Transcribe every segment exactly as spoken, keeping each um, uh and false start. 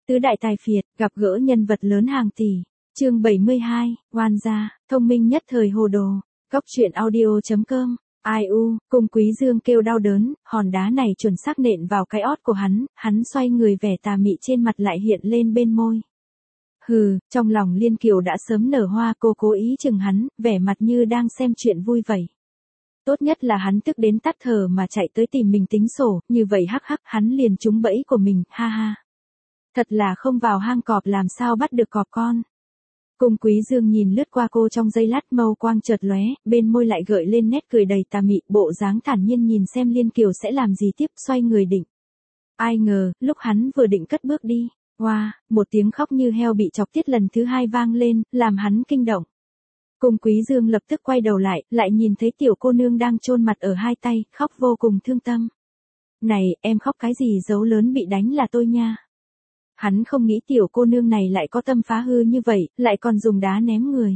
Tứ đại tài phiệt, gặp gỡ nhân vật lớn hàng tỷ. Chương bảy mươi hai, oan gia, thông minh nhất thời hồ đồ. Góc truyện audio chấm com. Ai u, Cung Quý Dương kêu đau đớn, hòn đá này chuẩn xác nện vào cái ót của hắn, hắn xoay người, vẻ tà mị trên mặt lại hiện lên bên môi. Hừ, trong lòng Liên Kiều đã sớm nở hoa, cô cố ý chừng hắn, vẻ mặt như đang xem chuyện vui vậy. Tốt nhất là hắn tức đến tắt thở mà chạy tới tìm mình tính sổ, như vậy hắc hắc hắn liền trúng bẫy của mình, ha ha. Thật là không vào hang cọp làm sao bắt được cọp con. Cung Quý Dương nhìn lướt qua cô trong giây lát, mâu quang chợt lóe, bên môi lại gợi lên nét cười đầy tà mị, bộ dáng thản nhiên nhìn xem Liên Kiều sẽ làm gì tiếp, xoay người định. Ai ngờ, lúc hắn vừa định cất bước đi, oa, wow, một tiếng khóc như heo bị chọc tiết lần thứ hai vang lên, làm hắn kinh động. Cung Quý Dương lập tức quay đầu lại, lại nhìn thấy tiểu cô nương đang chôn mặt ở hai tay, khóc vô cùng thương tâm. Này, em khóc cái gì, dấu lớn bị đánh là tôi nha. Hắn không nghĩ tiểu cô nương này lại có tâm phá hư như vậy, lại còn dùng đá ném người.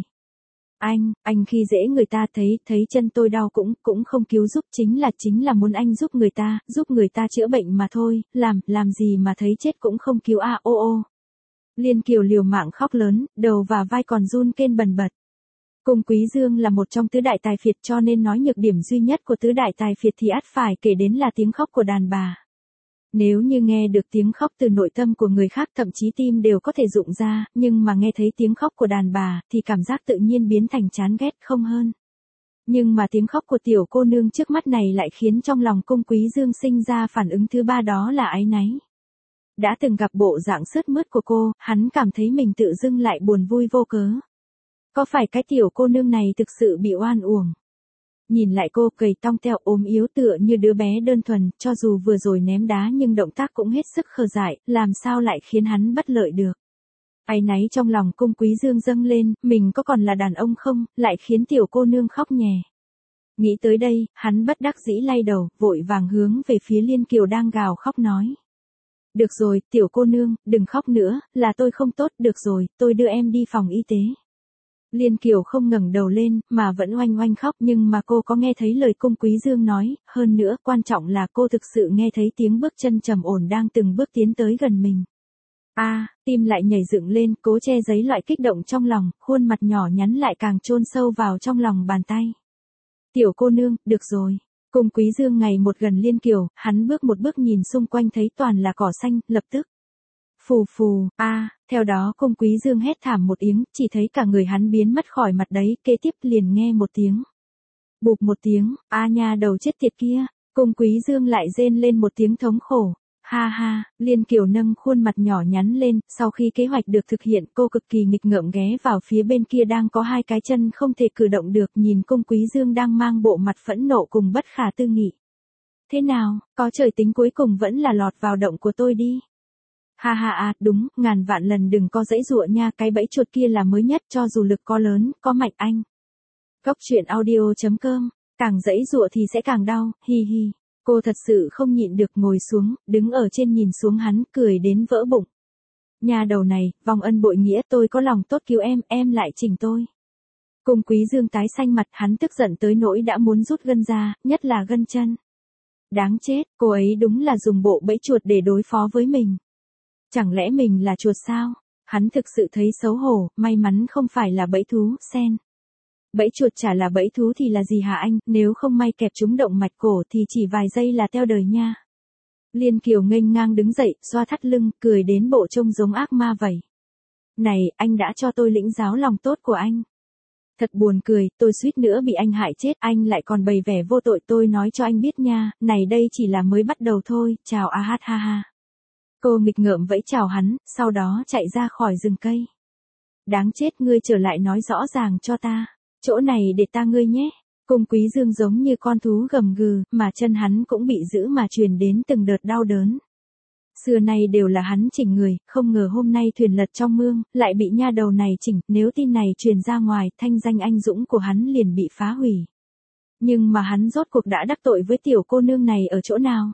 Anh, anh khi dễ người ta, thấy, thấy chân tôi đau cũng, cũng không cứu giúp, chính là, chính là muốn anh giúp người ta, giúp người ta chữa bệnh mà thôi, làm, làm gì mà thấy chết cũng không cứu à, ô ô. Liên Kiều liều mạng khóc lớn, đầu và vai còn run kên bần bật. Cung Quý Dương là một trong tứ đại tài phiệt, cho nên nói nhược điểm duy nhất của tứ đại tài phiệt thì ắt phải kể đến là tiếng khóc của đàn bà. Nếu như nghe được tiếng khóc từ nội tâm của người khác, thậm chí tim đều có thể rụng ra, nhưng mà nghe thấy tiếng khóc của đàn bà, thì cảm giác tự nhiên biến thành chán ghét không hơn. Nhưng mà tiếng khóc của tiểu cô nương trước mắt này lại khiến trong lòng Cung Quý Dương sinh ra phản ứng thứ ba, đó là áy náy. Đã từng gặp bộ dạng sướt mướt của cô, hắn cảm thấy mình tự dưng lại buồn vui vô cớ. Có phải cái tiểu cô nương này thực sự bị oan uổng? Nhìn lại cô gầy tong teo ốm yếu tựa như đứa bé đơn thuần, cho dù vừa rồi ném đá nhưng động tác cũng hết sức khờ dại, làm sao lại khiến hắn bất lợi được. Áy náy trong lòng Cung Quý Dương dâng lên, mình có còn là đàn ông không, lại khiến tiểu cô nương khóc nhè. Nghĩ tới đây, hắn bất đắc dĩ lay đầu, vội vàng hướng về phía Liên Kiều đang gào khóc nói. Được rồi, tiểu cô nương, đừng khóc nữa, là tôi không tốt, được rồi, tôi đưa em đi phòng y tế. Liên Kiều không ngẩng đầu lên, mà vẫn oanh oanh khóc, nhưng mà cô có nghe thấy lời Cung Quý Dương nói, hơn nữa, quan trọng là cô thực sự nghe thấy tiếng bước chân trầm ổn đang từng bước tiến tới gần mình. A, à, tim lại nhảy dựng lên, cố che giấy loại kích động trong lòng, khuôn mặt nhỏ nhắn lại càng chôn sâu vào trong lòng bàn tay. Tiểu cô nương, được rồi. Cung Quý Dương ngày một gần Liên Kiều, hắn bước một bước nhìn xung quanh thấy toàn là cỏ xanh, lập tức. Phù phù, a, à, theo đó Cung Quý Dương hét thảm một tiếng, chỉ thấy cả người hắn biến mất khỏi mặt đấy, kế tiếp liền nghe một tiếng. Bụp một tiếng, a à nha đầu chết tiệt kia, Cung Quý Dương lại rên lên một tiếng thống khổ. Ha ha, Liên Kiều nâng khuôn mặt nhỏ nhắn lên, sau khi kế hoạch được thực hiện, cô cực kỳ nghịch ngợm ghé vào phía bên kia đang có hai cái chân không thể cử động được, nhìn Cung Quý Dương đang mang bộ mặt phẫn nộ cùng bất khả tư nghị. Thế nào, có trời tính cuối cùng vẫn là lọt vào động của tôi đi. Ha ha à, đúng, ngàn vạn lần đừng có dãy dụa nha, cái bẫy chuột kia là mới nhất, cho dù lực có lớn, có mạnh anh. Góc truyện audio chấm com, càng dãy dụa thì sẽ càng đau, hi hi. Cô thật sự không nhịn được, ngồi xuống, đứng ở trên nhìn xuống hắn, cười đến vỡ bụng. Nhà đầu này, vong ân bội nghĩa, tôi có lòng tốt cứu em, em lại chỉnh tôi. Cung Quý Dương tái xanh mặt, hắn tức giận tới nỗi đã muốn rút gân ra, nhất là gân chân. Đáng chết, cô ấy đúng là dùng bộ bẫy chuột để đối phó với mình. Chẳng lẽ mình là chuột sao? Hắn thực sự thấy xấu hổ, may mắn không phải là bẫy thú, sen. Bẫy chuột chả là bẫy thú thì là gì hả anh, nếu không may kẹp trúng động mạch cổ thì chỉ vài giây là teo đời nha. Liên Kiều nghênh ngang đứng dậy, xoa thắt lưng, cười đến bộ trông giống ác ma vậy. Này, anh đã cho tôi lĩnh giáo lòng tốt của anh. Thật buồn cười, tôi suýt nữa bị anh hại chết, anh lại còn bày vẻ vô tội, tôi nói cho anh biết nha, này đây chỉ là mới bắt đầu thôi, chào a hát ha ha. Cô nghịch ngợm vẫy chào hắn, sau đó chạy ra khỏi rừng cây. Đáng chết, ngươi trở lại nói rõ ràng cho ta. Chỗ này để ta ngươi nhé. Cung Quý Dương giống như con thú gầm gừ, mà chân hắn cũng bị giữ mà truyền đến từng đợt đau đớn. Xưa nay đều là hắn chỉnh người, không ngờ hôm nay thuyền lật trong mương, lại bị nha đầu này chỉnh, nếu tin này truyền ra ngoài, thanh danh anh dũng của hắn liền bị phá hủy. Nhưng mà hắn rốt cuộc đã đắc tội với tiểu cô nương này ở chỗ nào?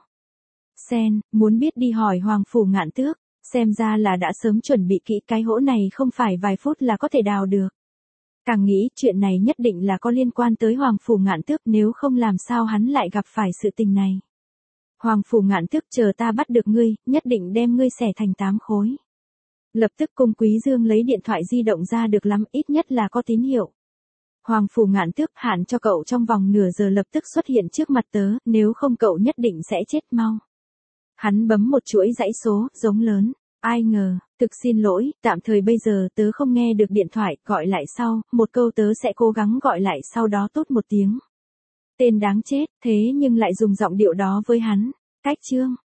Sen, muốn biết đi hỏi Hoàng Phủ Ngạn Tước, xem ra là đã sớm chuẩn bị kỹ, cái hỗ này không phải vài phút là có thể đào được. Càng nghĩ chuyện này nhất định là có liên quan tới Hoàng Phủ Ngạn Tước, nếu không làm sao hắn lại gặp phải sự tình này. Hoàng Phủ Ngạn Tước, chờ ta bắt được ngươi, nhất định đem ngươi xẻ thành tám khối. Lập tức Cung Quý Dương lấy điện thoại di động ra, được lắm, ít nhất là có tín hiệu. Hoàng Phủ Ngạn Tước, hạn cho cậu trong vòng nửa giờ lập tức xuất hiện trước mặt tớ, nếu không cậu nhất định sẽ chết mau. Hắn bấm một chuỗi dãy số, giống lớn. Ai ngờ, thực xin lỗi, tạm thời bây giờ tớ không nghe được điện thoại, gọi lại sau, một câu tớ sẽ cố gắng gọi lại sau đó, tốt một tiếng. Tên đáng chết, thế nhưng lại dùng giọng điệu đó với hắn. Cách chương.